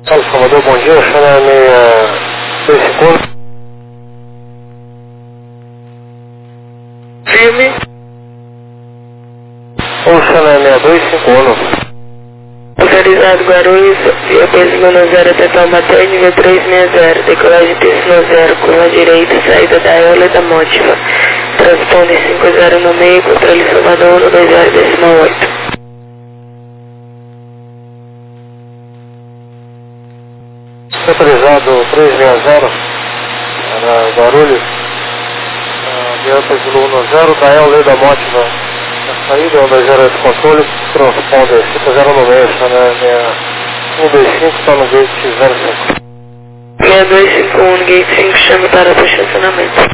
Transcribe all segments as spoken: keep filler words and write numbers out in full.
Fala, Salvador, bom dia. O é meia dois cinco um. Firme. O Xana é meia dois cinco um. Autorizado Guarulhos, via Peso zero até Taubaté, nível três seis zero, decolagem Peso zero, curva direita, saída da Eula da Mótiva. Transpone cinco zero no meio, controle Salvador, um dois zero decimal oito. Autorizado três seis zero, era Guarulhos, adianta Zulu zero, da Eula da Mótiva, na saída, um dois zero oito controle, transponder cinco zero no meio, Xana é meia um dois cinco, está no gate zero cinco. seis dois cinco um, gate cinco, chame para o estacionamento.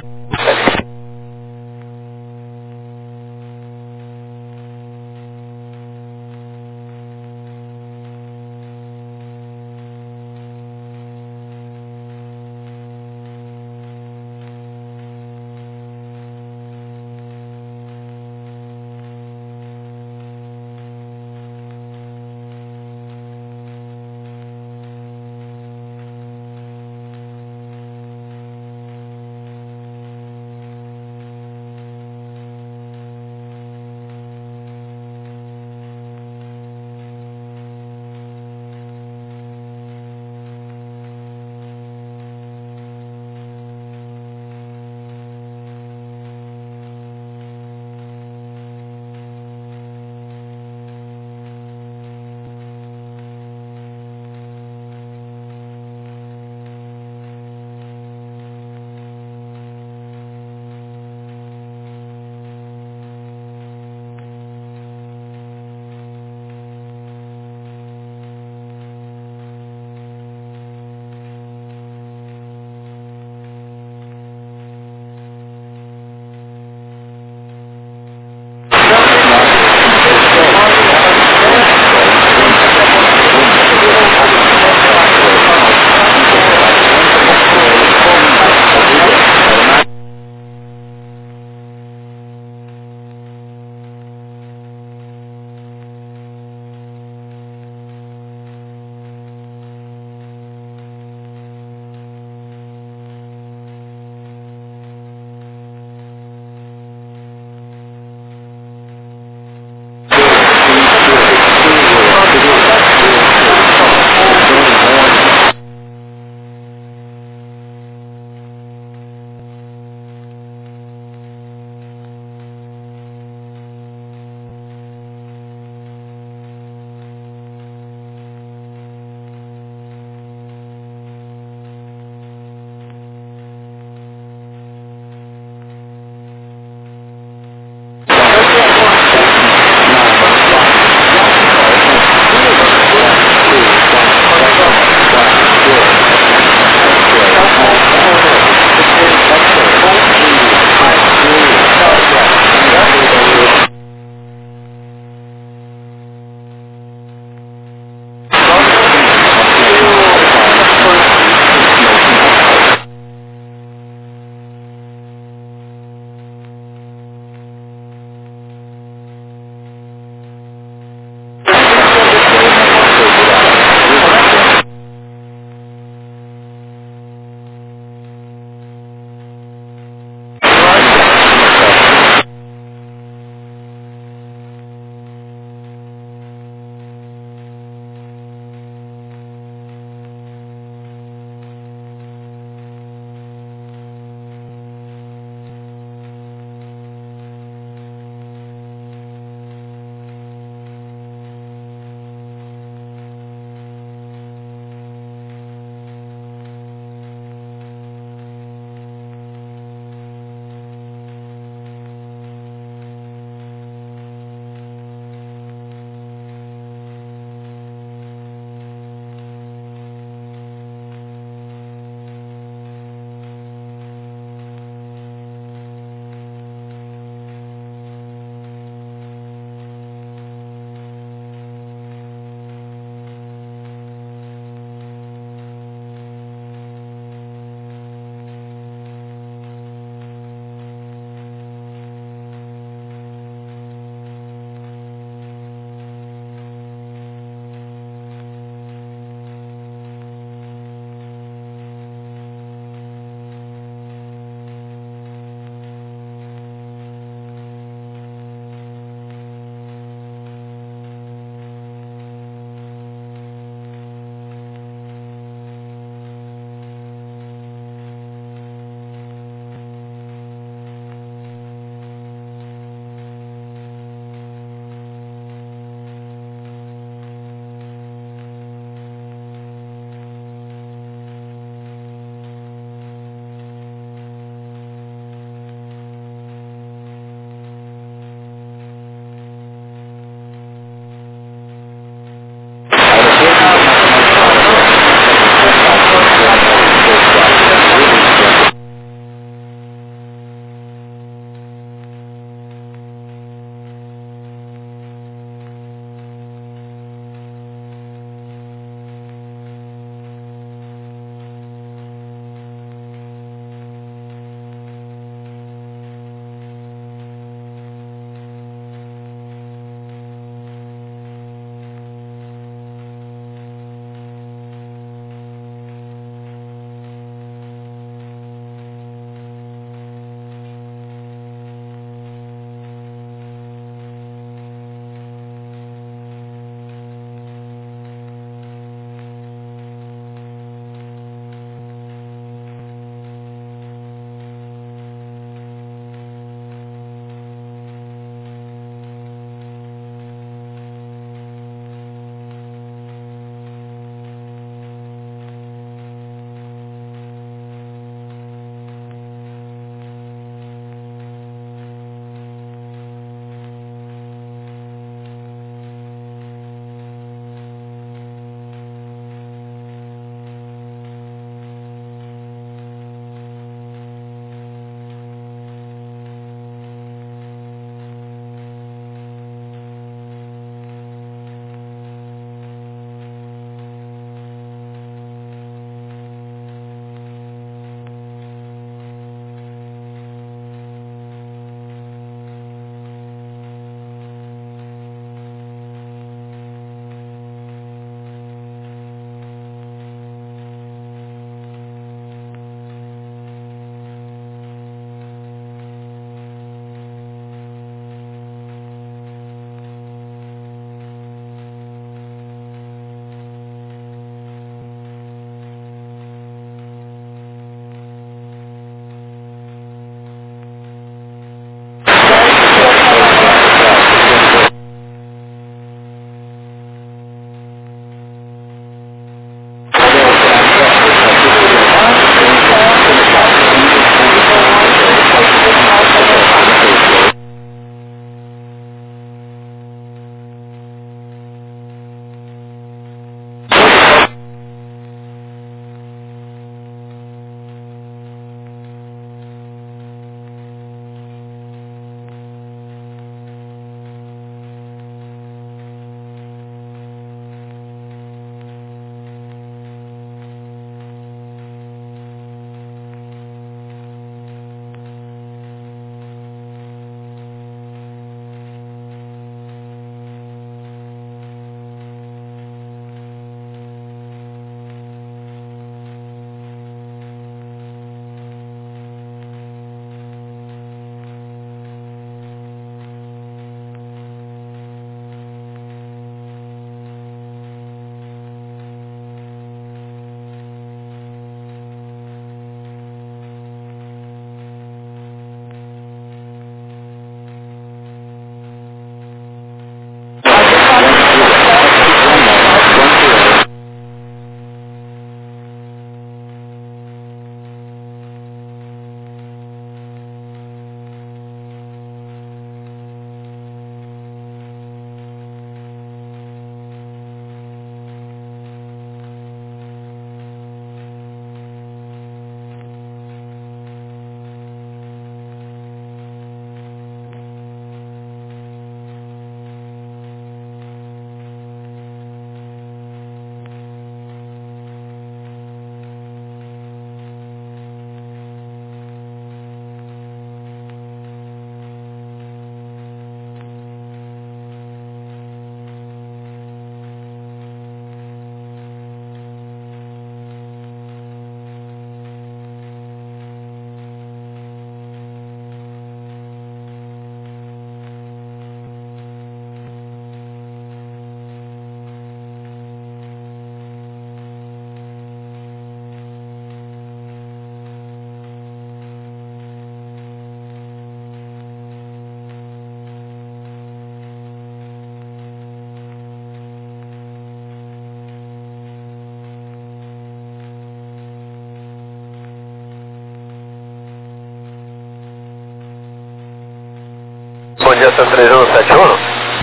Delta três um sete um?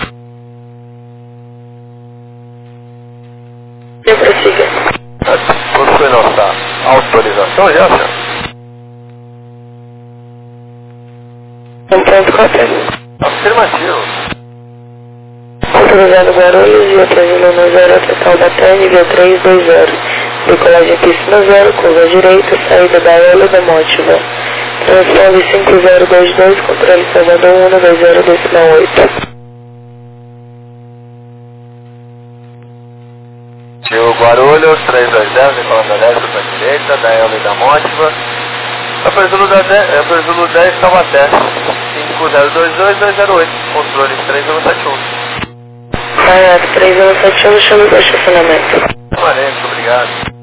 Eu prossiga. Possui nossa autorização já, senhor? Um ponto cópia. Afirmativo. Autorizado Guarulhos, via três mil e zero, total da T N, via três dois zero. Decolagem pista zero, curva direita, saída da Ela da Mótiva. Transponde cinco zero dois dois, controle Salvador um dois zero decimal oito. Rio Guarulhos, três dois zero, decolando da dez para a direita, da Ela da Mótiva. Aperzulo dez, Taubaté. cinco zero dois dois dois zero oito, controle três um sete um. Saiato três um sete um, chama o estacionamento. Muito obrigado.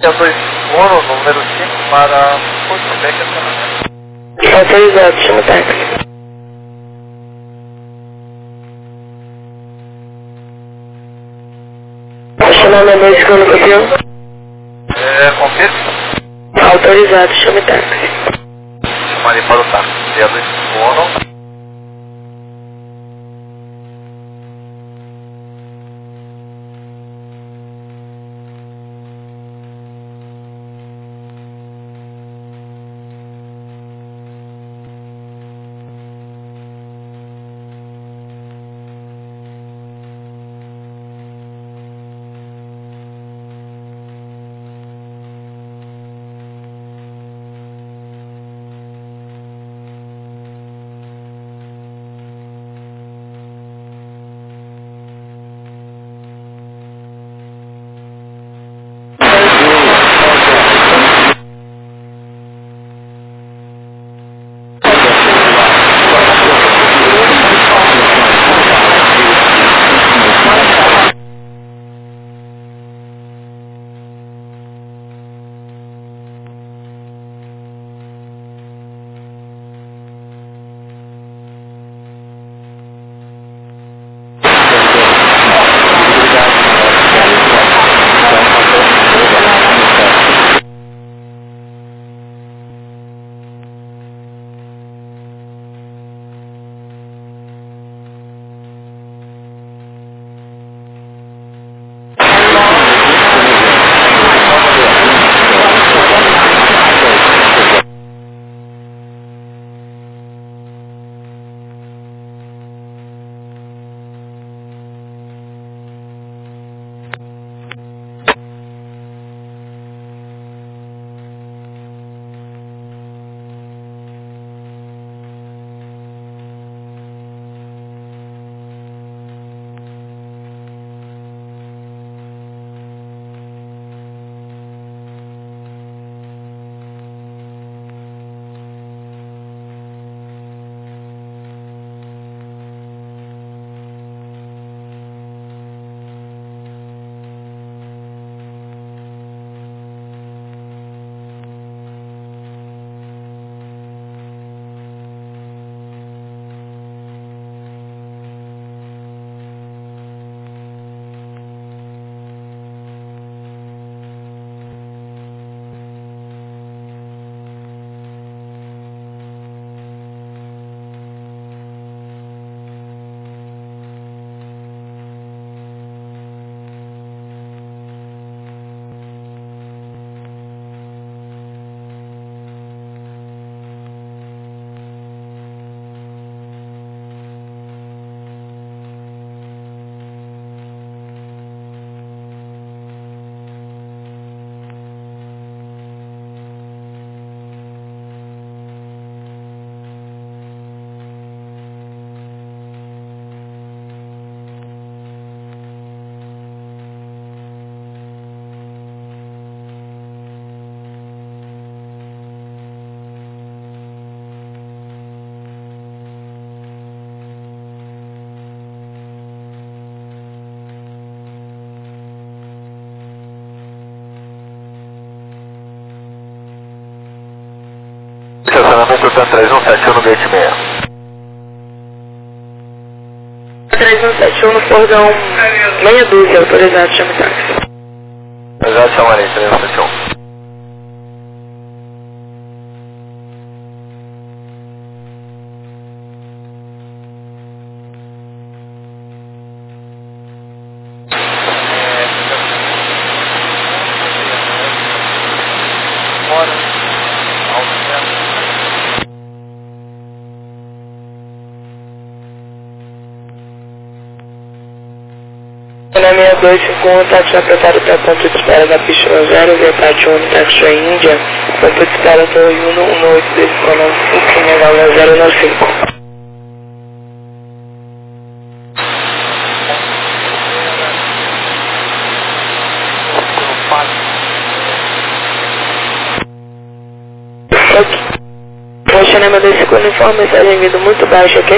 dois Mono, número cinco, para Porto Beck, acionamento. Autorizado, chama o táxi. Chamando a segundo campeão. É, confirma? Autorizado, chama o táxi. Chamarei para o táxi. D dois Mono. Estacionamento TAM três um sete um no gate seis. três um sete um no Fordão meia dúzia, autorizado, chama o táxi. Autorizado, chamarei três um sete um. Na meia dois cinco um, táxi apertado para ponto de espera da pista zero, Vietade um, táxi Índia, ponto de espera Torre Uno, um oito dois nove cinco, legal zero nove cinco. Ok. Poxa, na meia dois cinco um, informa mensagem vindo muito baixa, ok?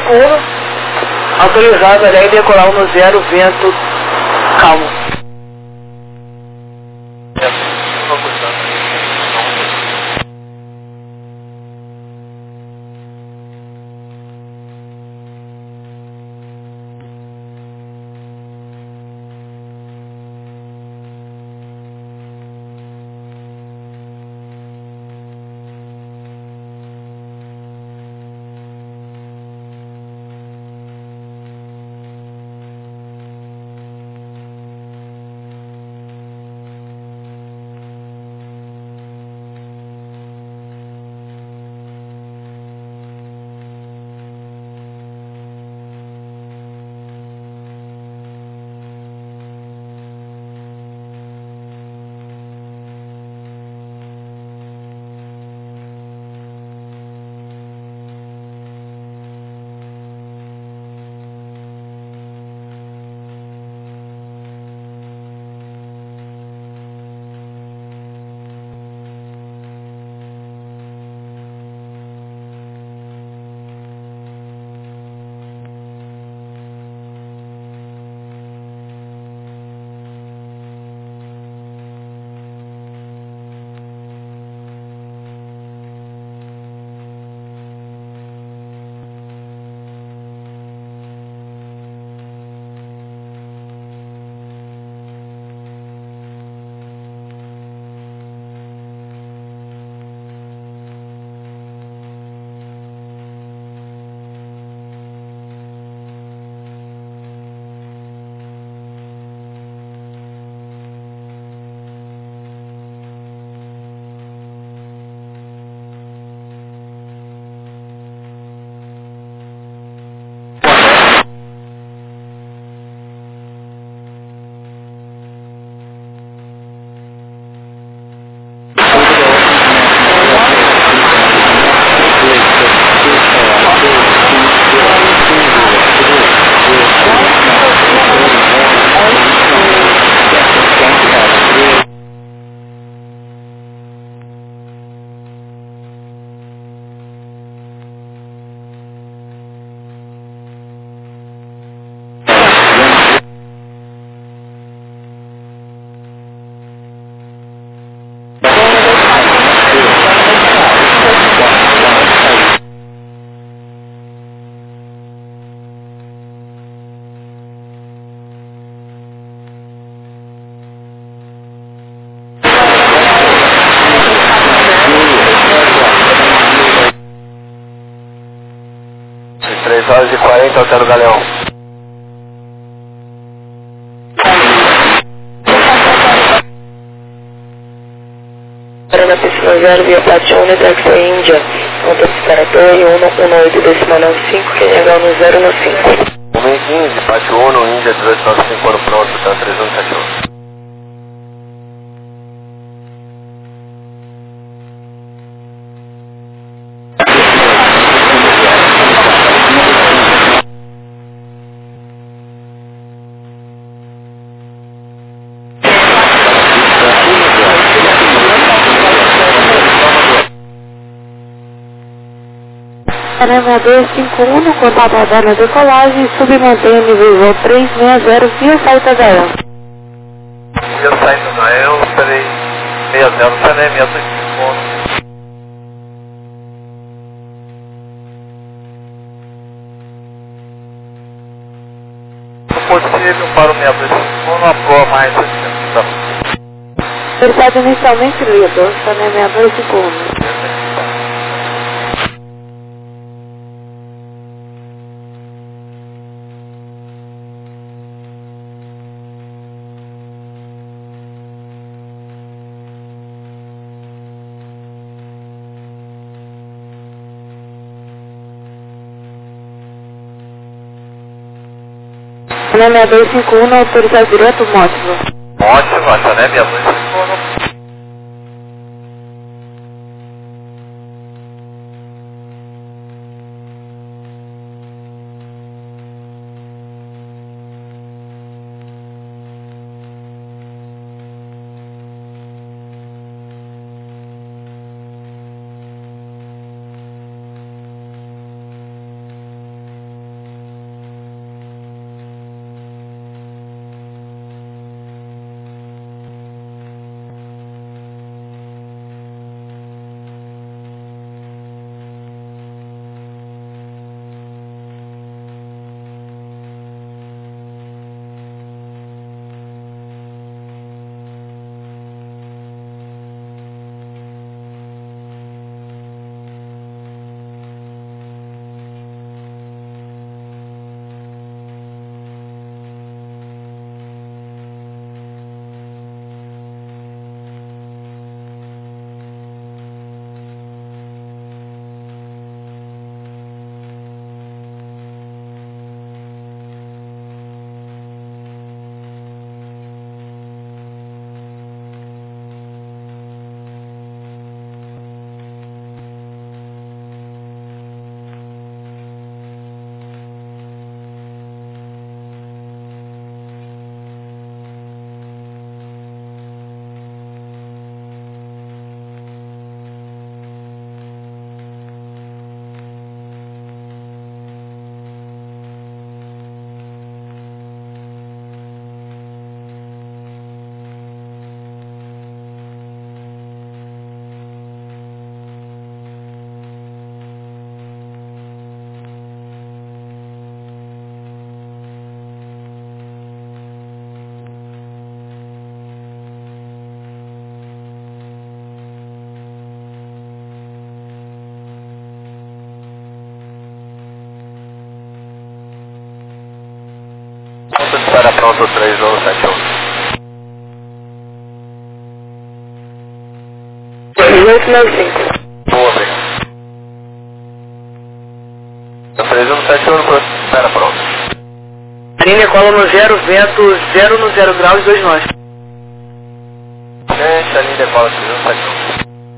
cinco um, autorizado a decolar no zero, vento calmo. três horas e quarenta, Altero Galeão. Para na pista zero, via Platone, taxi Índia. Conta separatório, um oito decimal nove cinco, que é no zero no cinco. um quinze, Pátio Uno, Índia dezoito nove cinco, ano pronto, tá três um sete um. Arena dois cinco um, contato a na decolagem, submantenha nível voo três seis zero, via saída da E L. Via saída da E L, três seis zero, Sanem, meia dois cinco um. Se possível, para o meia dois cinco um, não aproa mais esse Versado inicialmente lido, Sanem meia dois cinco um. Sanem meia dois cinco um, autorizado direto, motivo. Ótimo, a Sanem meia dois cinco um. Espera pronto três um sete um. oito nove cinco. Boa, obrigado. três um sete um, espera pronto. Linha cola no zero, vento zero no zero graus, dois nós. Gente, a linha cola três um sete um.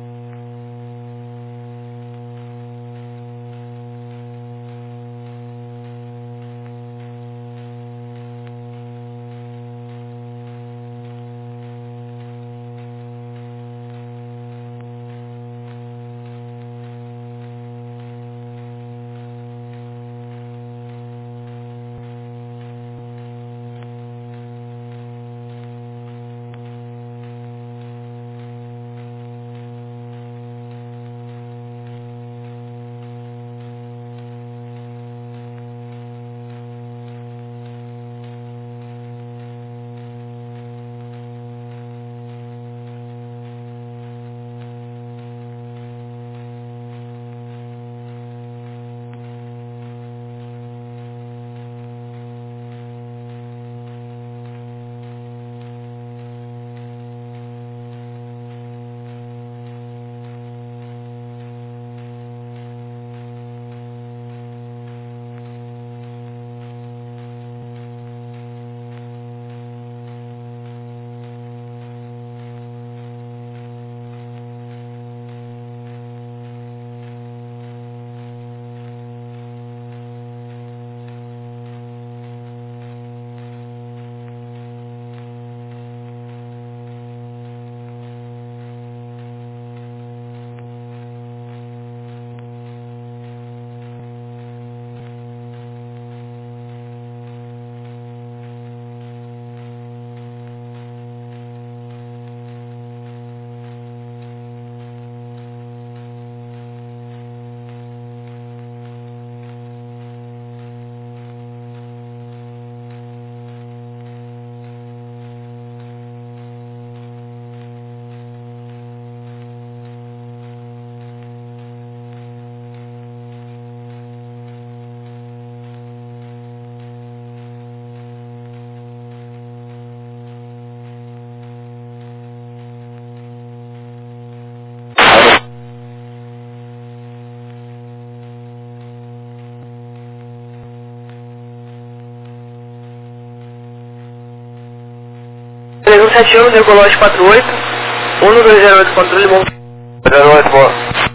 três um sete um, decolagem quatro oito, um dois zero oito, controle bom. zero oito, boa.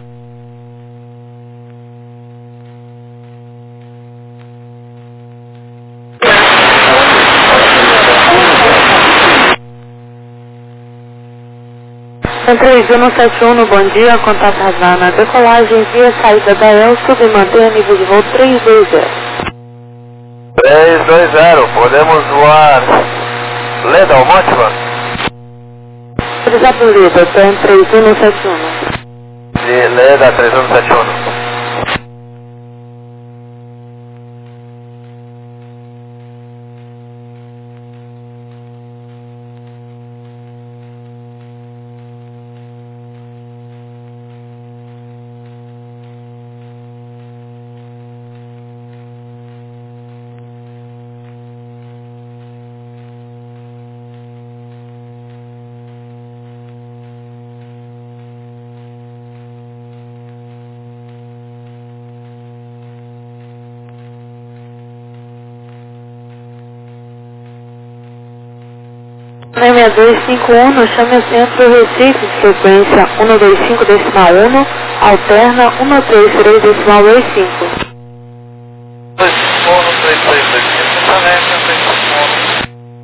três um sete um, bom dia, contato Havana, decolagem via saída da El, submanter nível de voo três dois zero. três dois zero, podemos voar Leda ou Motiva? Exato, Leda, tem três um sete um. De Leda três um sete um. seis dois cinco um, no chame centro Recife, frequência um dois cinco decimal um, alterna um três três decimal dois cinco. dois cinco um, três três dois cinco, três cinco um.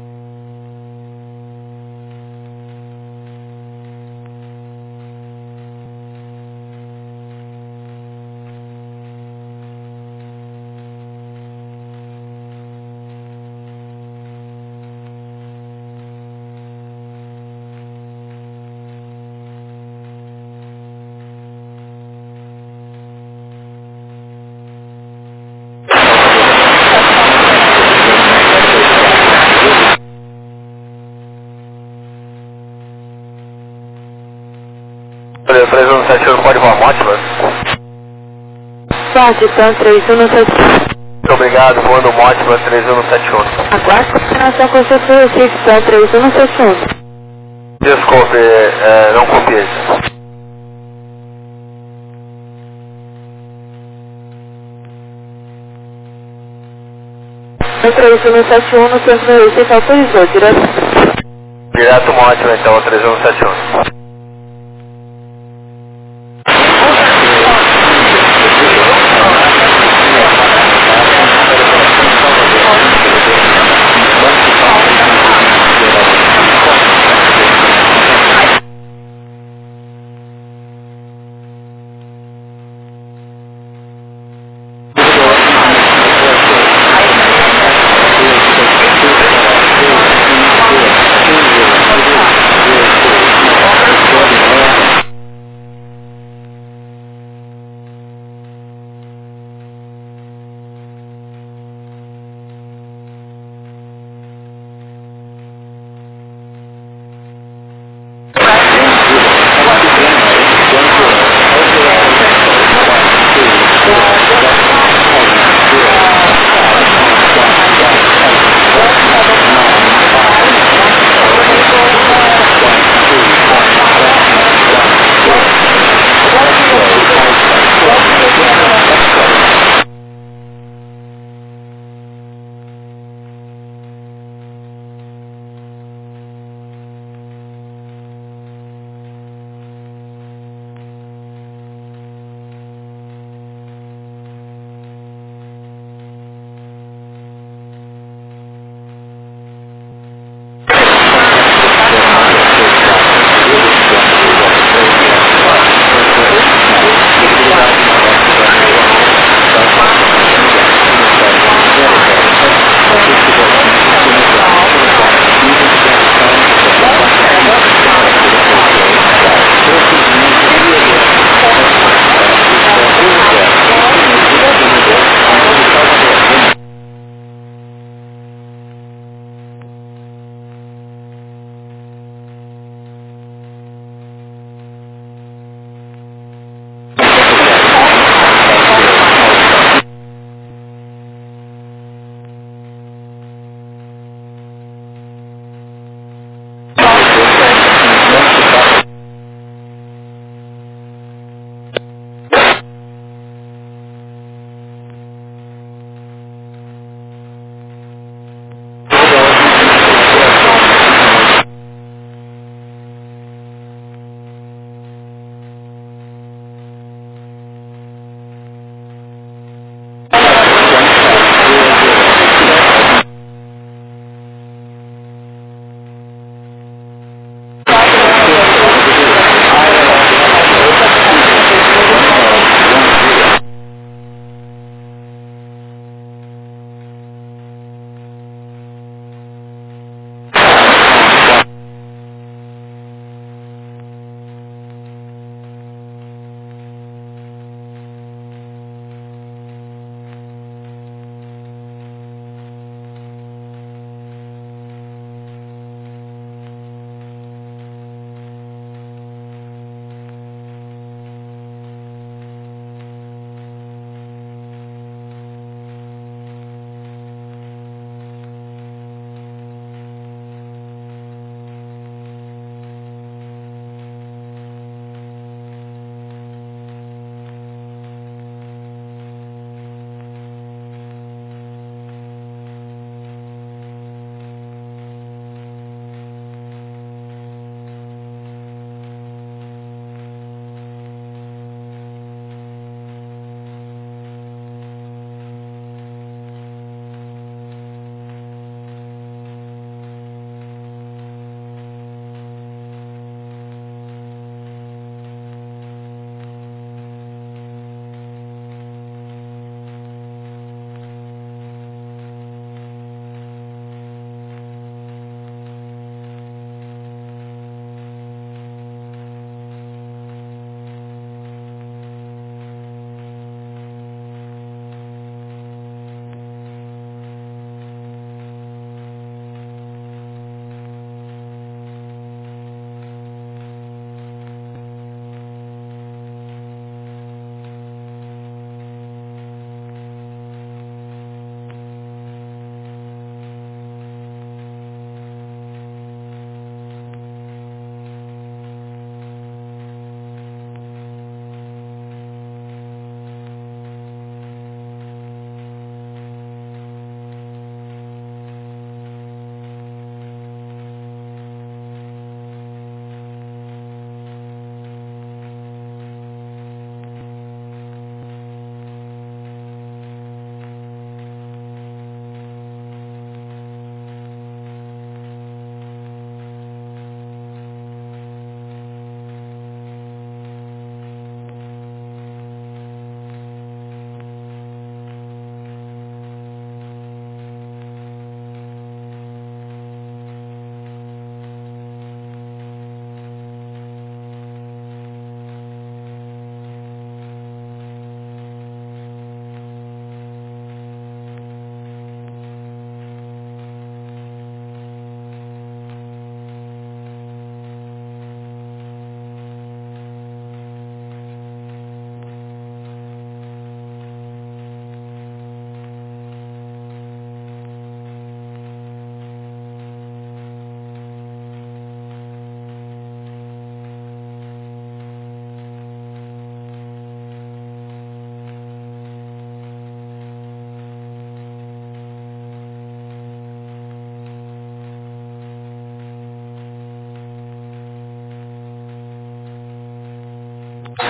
três um sete um, pode voar Motiva? Sorte, então três um sete um. Muito obrigado, voando Motiva três um sete um. Aguarde confirmação com o seu Recife, então três um sete um. Desculpe, é, não copiei. três um sete um no centro do Recife, autorizou, direto. Direto Motiva então, três um sete um.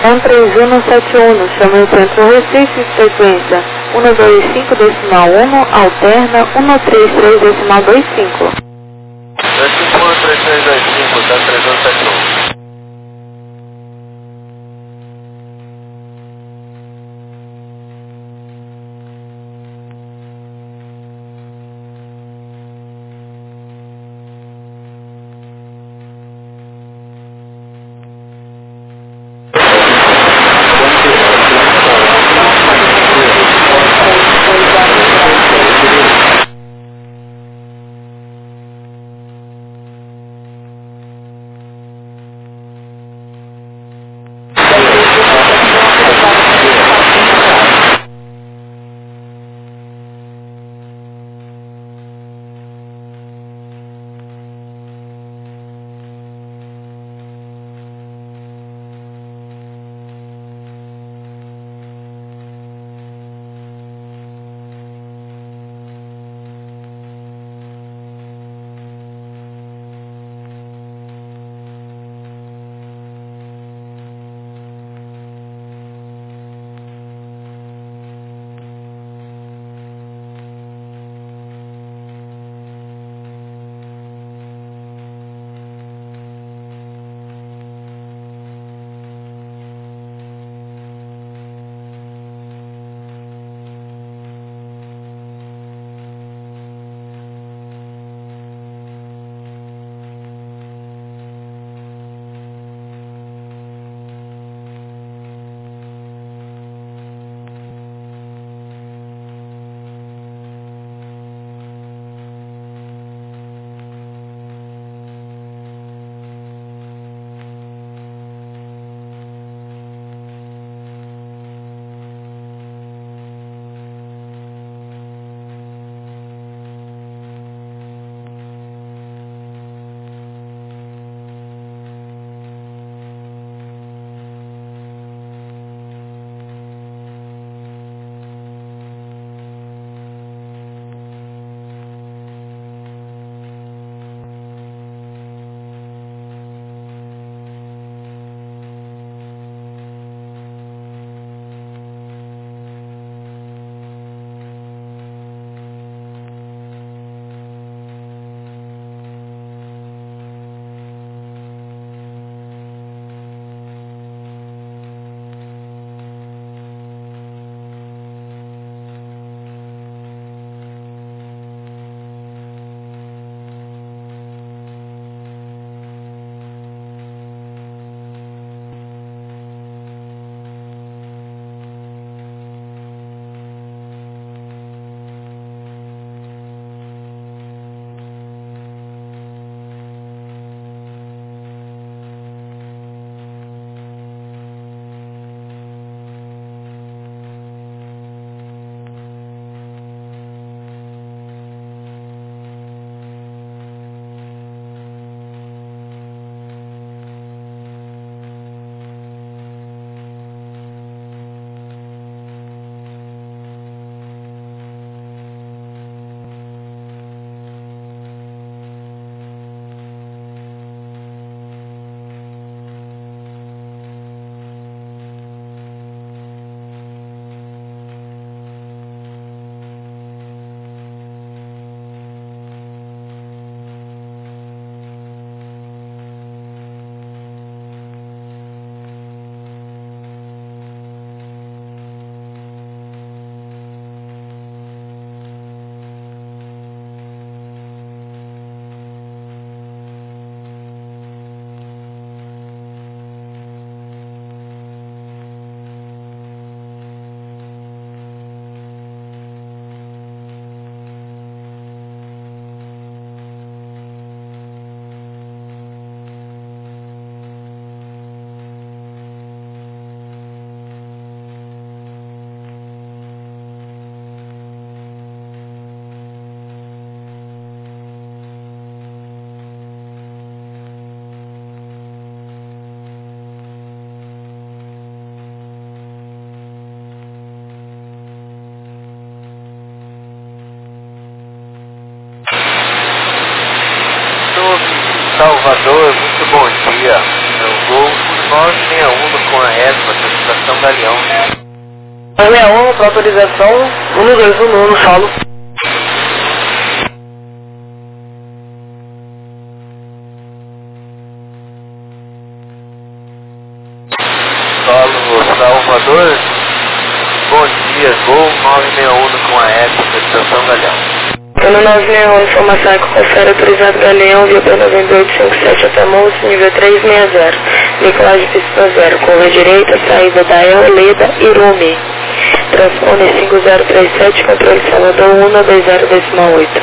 um três um sete um, chama o centro Recife, frequência um dois cinco decimal um, alterna um três três decimal dois cinco. dois cinco um, três três dois cinco, tá três um sete um. Salvador, muito bom dia. Eu vou nove seis um com a ESMA, estação Galeão. nove seis um para autorização, um dois um no solo. Solo Salvador, bom dia, Gol nove seis um com a ESMA, estação Galeão. Ano nove seis um, informação que confere autorizado Galeão, via P nove oito cinco sete até Monte, nível três seis zero. Decolagem pista zero, curva direita, saída da El, Leda, Irume. Transponder cinco zero três sete, controle Salvador um dois zero oito.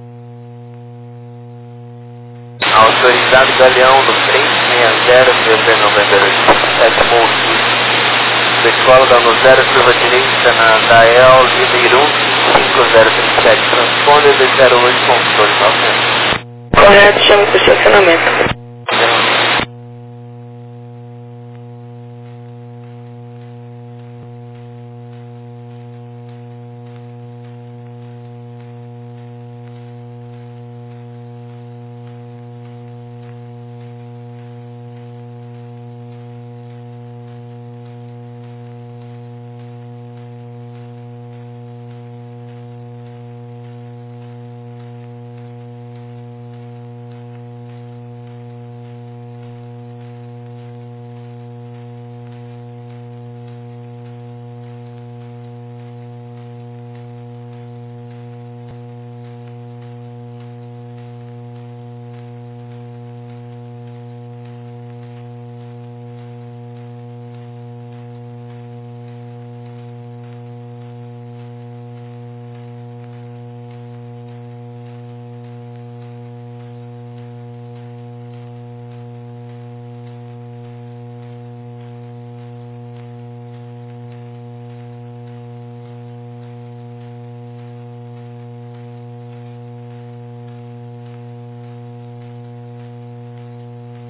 Autorizado Galeão no três seis zero, via P nove oito sete Monte. Decola da no zero, curva direita na Dael, Leda, Irume. cinco zero três sete, transponder dois zero oito, controle noventa. Correto, chama para estacionamento.